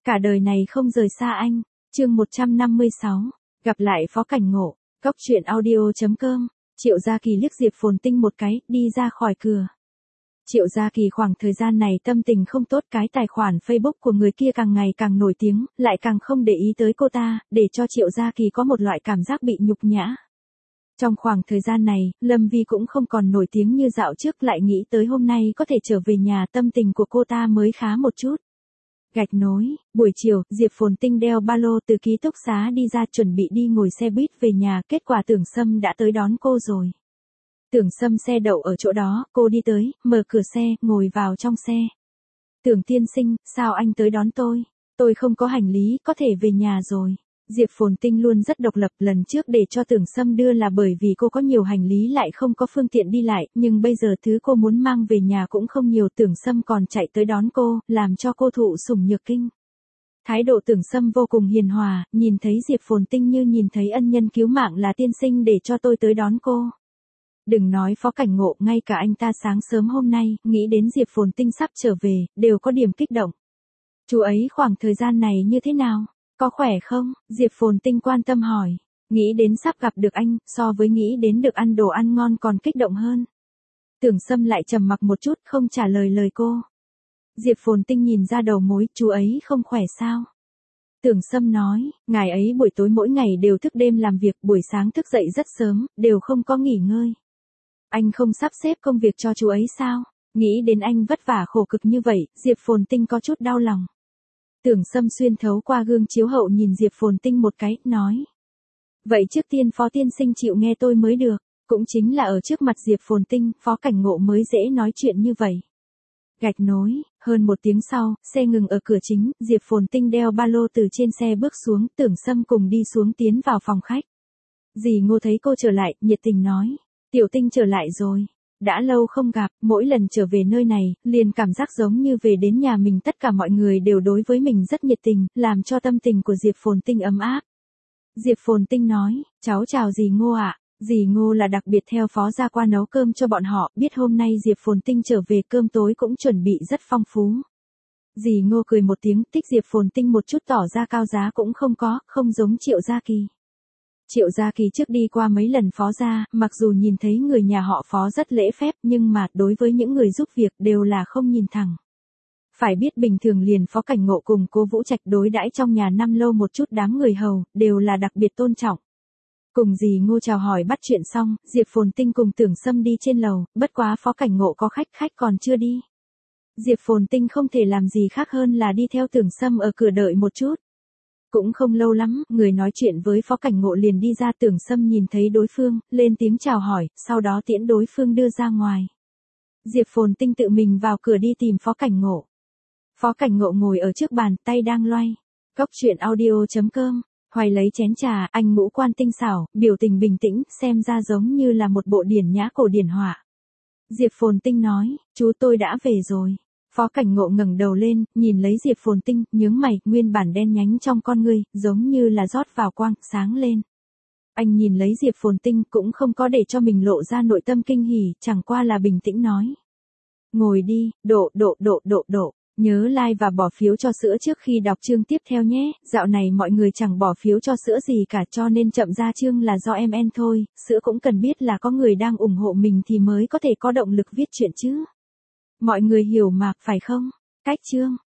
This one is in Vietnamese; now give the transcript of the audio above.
Cả đời này không rời xa anh. Chương 156. Gặp lại Phó Cảnh Ngộ. Cóc truyện audio.com. Triệu Gia Kỳ liếc Diệp Phồn Tinh một cái, đi ra khỏi cửa. Triệu Gia Kỳ khoảng thời gian này tâm tình không tốt, cái tài khoản Facebook của người kia càng ngày càng nổi tiếng, lại càng không để ý tới cô ta, để cho Triệu Gia Kỳ có một loại cảm giác bị nhục nhã. Trong khoảng thời gian này, Lâm Vi cũng không còn nổi tiếng như dạo trước, lại nghĩ tới hôm nay có thể trở về nhà, tâm tình của cô ta mới khá một chút. Gạch nối, buổi chiều, Diệp Phồn Tinh đeo ba lô từ ký túc xá đi ra, chuẩn bị đi ngồi xe buýt về nhà, kết quả Tưởng Sâm đã tới đón cô rồi. Tưởng Sâm xe đậu ở chỗ đó, cô đi tới, mở cửa xe, ngồi vào trong xe. Tưởng tiên sinh, sao anh tới đón tôi? Tôi không có hành lý, có thể về nhà rồi. Diệp Phồn Tinh luôn rất độc lập, lần trước để cho Tưởng Sâm đưa là bởi vì cô có nhiều hành lý lại không có phương tiện đi lại, nhưng bây giờ thứ cô muốn mang về nhà cũng không nhiều, Tưởng Sâm còn chạy tới đón cô, làm cho cô thụ sủng nhược kinh. Thái độ Tưởng Sâm vô cùng hiền hòa, nhìn thấy Diệp Phồn Tinh như nhìn thấy ân nhân cứu mạng, là tiên sinh để cho tôi tới đón cô. Đừng nói Phó Cảnh Ngộ, ngay cả anh ta sáng sớm hôm nay, nghĩ đến Diệp Phồn Tinh sắp trở về, đều có điểm kích động. Chú ấy khoảng thời gian này như thế nào? Có khỏe không? Diệp Phồn Tinh quan tâm hỏi. Nghĩ đến sắp gặp được anh, so với nghĩ đến được ăn đồ ăn ngon còn kích động hơn. Tưởng Sâm lại trầm mặc một chút, không trả lời lời cô. Diệp Phồn Tinh nhìn ra đầu mối, chú ấy không khỏe sao? Tưởng Sâm nói, ngài ấy buổi tối mỗi ngày đều thức đêm làm việc, buổi sáng thức dậy rất sớm, đều không có nghỉ ngơi. Anh không sắp xếp công việc cho chú ấy sao? Nghĩ đến anh vất vả khổ cực như vậy, Diệp Phồn Tinh có chút đau lòng. Tưởng Sâm xuyên thấu qua gương chiếu hậu nhìn Diệp Phồn Tinh một cái, nói. Vậy trước tiên Phó tiên sinh chịu nghe tôi mới được, cũng chính là ở trước mặt Diệp Phồn Tinh, Phó Cảnh Ngộ mới dễ nói chuyện như vậy. Gạch nối, hơn một tiếng sau, xe ngừng ở cửa chính, Diệp Phồn Tinh đeo ba lô từ trên xe bước xuống, Tưởng Sâm cùng đi xuống tiến vào phòng khách. Dì Ngô thấy cô trở lại, nhiệt tình nói. Tiểu Tinh trở lại rồi. Đã lâu không gặp, mỗi lần trở về nơi này, liền cảm giác giống như về đến nhà mình, tất cả mọi người đều đối với mình rất nhiệt tình, làm cho tâm tình của Diệp Phồn Tinh ấm áp. Diệp Phồn Tinh nói, cháu chào dì Ngô ạ. Dì Ngô là đặc biệt theo Phó gia qua nấu cơm cho bọn họ, biết hôm nay Diệp Phồn Tinh trở về, cơm tối cũng chuẩn bị rất phong phú. Dì Ngô cười một tiếng, thích Diệp Phồn Tinh một chút, tỏ ra cao giá cũng không có, không giống Triệu Gia Kỳ. Triệu Gia Kỳ trước đi qua mấy lần Phó gia, mặc dù nhìn thấy người nhà họ Phó rất lễ phép, nhưng mà đối với những người giúp việc đều là không nhìn thẳng. Phải biết bình thường liền Phó Cảnh Ngộ cùng Cố Vũ Trạch đối đãi trong nhà năm lâu một chút, đám người hầu đều là đặc biệt tôn trọng. Cùng dì Ngô chào hỏi bắt chuyện xong, Diệp Phồn Tinh cùng Tưởng Sâm đi trên lầu, bất quá Phó Cảnh Ngộ có khách còn chưa đi. Diệp Phồn Tinh không thể làm gì khác hơn là đi theo Tưởng Sâm ở cửa đợi một chút. Cũng không lâu lắm, người nói chuyện với Phó Cảnh Ngộ liền đi ra, Tưởng Sâm nhìn thấy đối phương, lên tiếng chào hỏi, sau đó tiễn đối phương đưa ra ngoài. Diệp Phồn Tinh tự mình vào cửa đi tìm Phó Cảnh Ngộ. Phó Cảnh Ngộ ngồi ở trước bàn, tay đang loay. Cóc truyện audio.com. Hoài lấy chén trà, anh ngũ quan tinh xảo, biểu tình bình tĩnh, xem ra giống như là một bộ điển nhã cổ điển họa. Diệp Phồn Tinh nói, chú tôi đã về rồi. Phó Cảnh Ngộ ngẩng đầu lên, nhìn lấy Diệp Phồn Tinh, nhướng mày, nguyên bản đen nhánh trong con ngươi, giống như là rót vào quang, sáng lên. Anh nhìn lấy Diệp Phồn Tinh, cũng không có để cho mình lộ ra nội tâm kinh hỉ, chẳng qua là bình tĩnh nói. Ngồi đi, độ. Nhớ like và bỏ phiếu cho sữa trước khi đọc chương tiếp theo nhé, dạo này mọi người chẳng bỏ phiếu cho sữa gì cả, cho nên chậm ra chương là do em thôi, sữa cũng cần biết là có người đang ủng hộ mình thì mới có thể có động lực viết chuyện chứ. Mọi người hiểu mà, phải không? Cách chương.